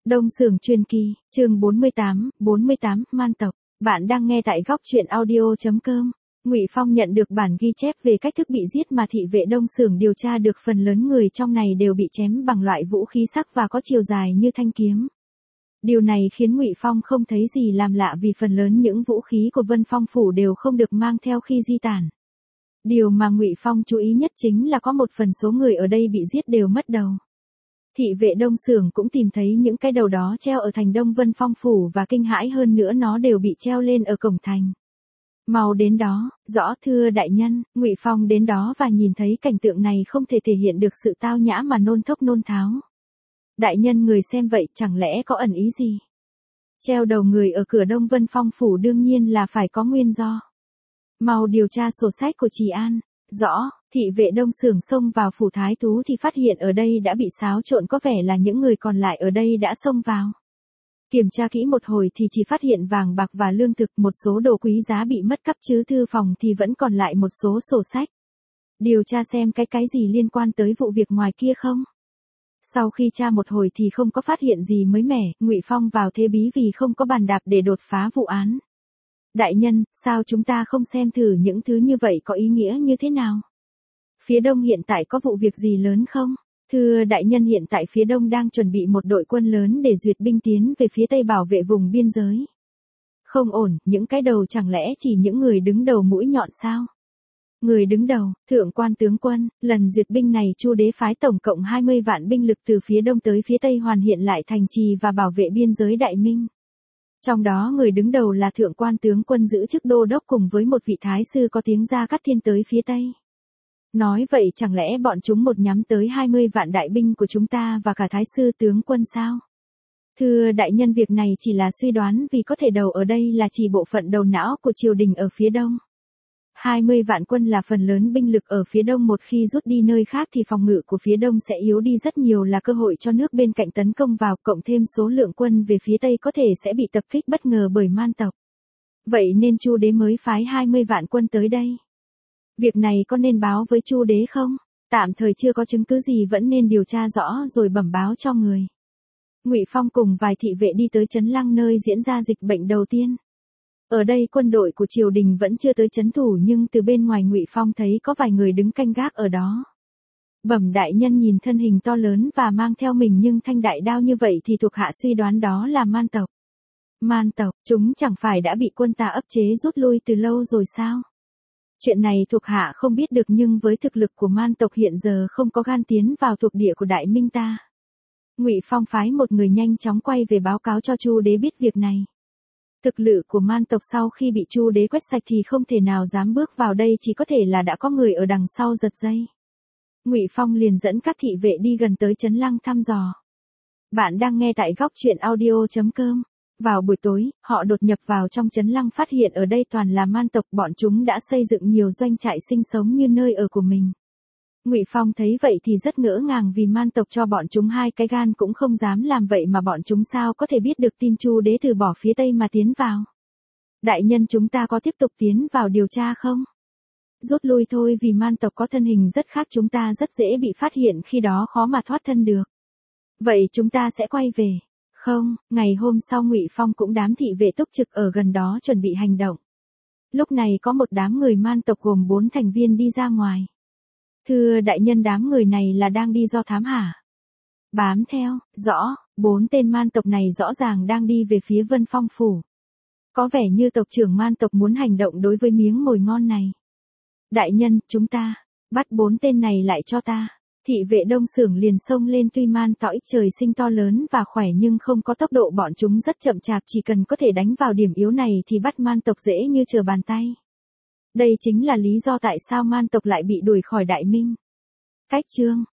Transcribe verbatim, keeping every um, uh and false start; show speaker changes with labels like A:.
A: Đông Xưởng truyền kỳ, chương bốn mươi tám, bốn mươi tám, man tộc. Bạn đang nghe tại góc truyện audio chấm com. Ngụy Phong nhận được bản ghi chép về cách thức bị giết mà thị vệ Đông Xưởng điều tra được, phần lớn người trong này đều bị chém bằng loại vũ khí sắc và có chiều dài như thanh kiếm. Điều này khiến Ngụy Phong không thấy gì làm lạ vì phần lớn những vũ khí của Vân Phong phủ đều không được mang theo khi di tản. Điều mà Ngụy Phong chú ý nhất chính là có một phần số người ở đây bị giết đều mất đầu. Thị vệ Đông Xưởng cũng tìm thấy những cái đầu đó treo ở thành Đông Vân Phong phủ và kinh hãi hơn nữa nó đều bị treo lên ở cổng thành. Mau đến đó, rõ thưa đại nhân. Ngụy Phong đến đó và nhìn thấy cảnh tượng này không thể thể hiện được sự tao nhã mà nôn thốc nôn tháo. Đại nhân người xem vậy chẳng lẽ có ẩn ý gì? Treo đầu người ở cửa Đông Vân Phong phủ đương nhiên là phải có nguyên do. Mau điều tra sổ sách của Trì An. Rõ. Thị vệ Đông Xưởng xông vào phủ thái thú thì phát hiện ở đây đã bị xáo trộn, có vẻ là những người còn lại ở đây đã xông vào. Kiểm tra kỹ một hồi thì chỉ phát hiện vàng bạc và lương thực, một số đồ quý giá bị mất cắp, chứ thư phòng thì vẫn còn lại một số sổ sách. Điều tra xem cái cái gì liên quan tới vụ việc ngoài kia không? Sau khi tra một hồi thì không có phát hiện gì mới mẻ, Ngụy Phong vào thế bí vì không có bàn đạp để đột phá vụ án. Đại nhân, sao chúng ta không xem thử những thứ như vậy có ý nghĩa như thế nào? Phía đông hiện tại có vụ việc gì lớn không? Thưa đại nhân, hiện tại phía đông đang chuẩn bị một đội quân lớn để duyệt binh tiến về phía tây bảo vệ vùng biên giới. Không ổn, những cái đầu chẳng lẽ chỉ những người đứng đầu mũi nhọn sao? Người đứng đầu, thượng quan tướng quân, lần duyệt binh này Chu đế phái tổng cộng hai mươi vạn binh lực từ phía đông tới phía tây hoàn hiện lại thành trì và bảo vệ biên giới Đại Minh. Trong đó người đứng đầu là thượng quan tướng quân giữ chức đô đốc cùng với một vị thái sư có tiếng Gia Cát Thiên tới phía tây. Nói vậy chẳng lẽ bọn chúng một nhắm tới hai mươi vạn đại binh của chúng ta và cả thái sư tướng quân sao? Thưa đại nhân, việc này chỉ là suy đoán vì có thể đầu ở đây là chỉ bộ phận đầu não của triều đình ở phía đông. hai mươi vạn quân là phần lớn binh lực ở phía đông, một khi rút đi nơi khác thì phòng ngự của phía đông sẽ yếu đi rất nhiều, là cơ hội cho nước bên cạnh tấn công vào, cộng thêm số lượng quân về phía tây có thể sẽ bị tập kích bất ngờ bởi man tộc. Vậy nên Chu đế mới phái hai mươi vạn quân tới đây. Việc này có nên báo với Chu đế không? Tạm thời chưa có chứng cứ gì, vẫn nên điều tra rõ rồi bẩm báo cho người. Ngụy Phong cùng vài thị vệ đi tới Trấn Lăng nơi diễn ra dịch bệnh đầu tiên. Ở đây quân đội của triều đình vẫn chưa tới trấn thủ, nhưng từ bên ngoài Ngụy Phong thấy có vài người đứng canh gác ở đó. Bẩm đại nhân, nhìn thân hình to lớn và mang theo mình nhưng thanh đại đao như vậy thì thuộc hạ suy đoán đó là man tộc. Man tộc, chúng chẳng phải đã bị quân ta ấp chế rút lui từ lâu rồi sao? Chuyện này thuộc hạ không biết được, nhưng với thực lực của man tộc hiện giờ không có gan tiến vào thuộc địa của Đại Minh ta. Ngụy Phong phái một người nhanh chóng quay về báo cáo cho Chu đế biết việc này. Thực lực của man tộc sau khi bị Chu đế quét sạch thì không thể nào dám bước vào đây, chỉ có thể là đã có người ở đằng sau giật dây. Ngụy Phong liền dẫn các thị vệ đi gần tới Trấn Lăng thăm dò. Bạn đang nghe tại góc truyện audio chấm com. Vào buổi tối, họ đột nhập vào trong Trấn Lăng, phát hiện ở đây toàn là man tộc, bọn chúng đã xây dựng nhiều doanh trại sinh sống như nơi ở của mình. Ngụy Phong thấy vậy thì rất ngỡ ngàng vì man tộc cho bọn chúng hai cái gan cũng không dám làm vậy, mà bọn chúng sao có thể biết được tin Chu đế từ bỏ phía tây mà tiến vào. Đại nhân, chúng ta có tiếp tục tiến vào điều tra không? Rút lui thôi, vì man tộc có thân hình rất khác chúng ta, rất dễ bị phát hiện, khi đó khó mà thoát thân được. Vậy chúng ta sẽ quay về. Không, ngày hôm sau Ngụy Phong cũng đám thị vệ túc trực ở gần đó chuẩn bị hành động. Lúc này có một đám người man tộc gồm bốn thành viên đi ra ngoài. Thưa đại nhân, đám người này là đang đi do thám hả? Bám theo, rõ, bốn tên man tộc này rõ ràng đang đi về phía Vân Phong phủ. Có vẻ như tộc trưởng man tộc muốn hành động đối với miếng mồi ngon này. Đại nhân, chúng ta, bắt bốn tên này lại cho ta. Thị vệ Đông Xưởng liền xông lên, tuy man tỏi trời sinh to lớn và khỏe nhưng không có tốc độ, bọn chúng rất chậm chạp, chỉ cần có thể đánh vào điểm yếu này thì bắt man tộc dễ như trở bàn tay. Đây chính là lý do tại sao man tộc lại bị đuổi khỏi Đại Minh. Cách chương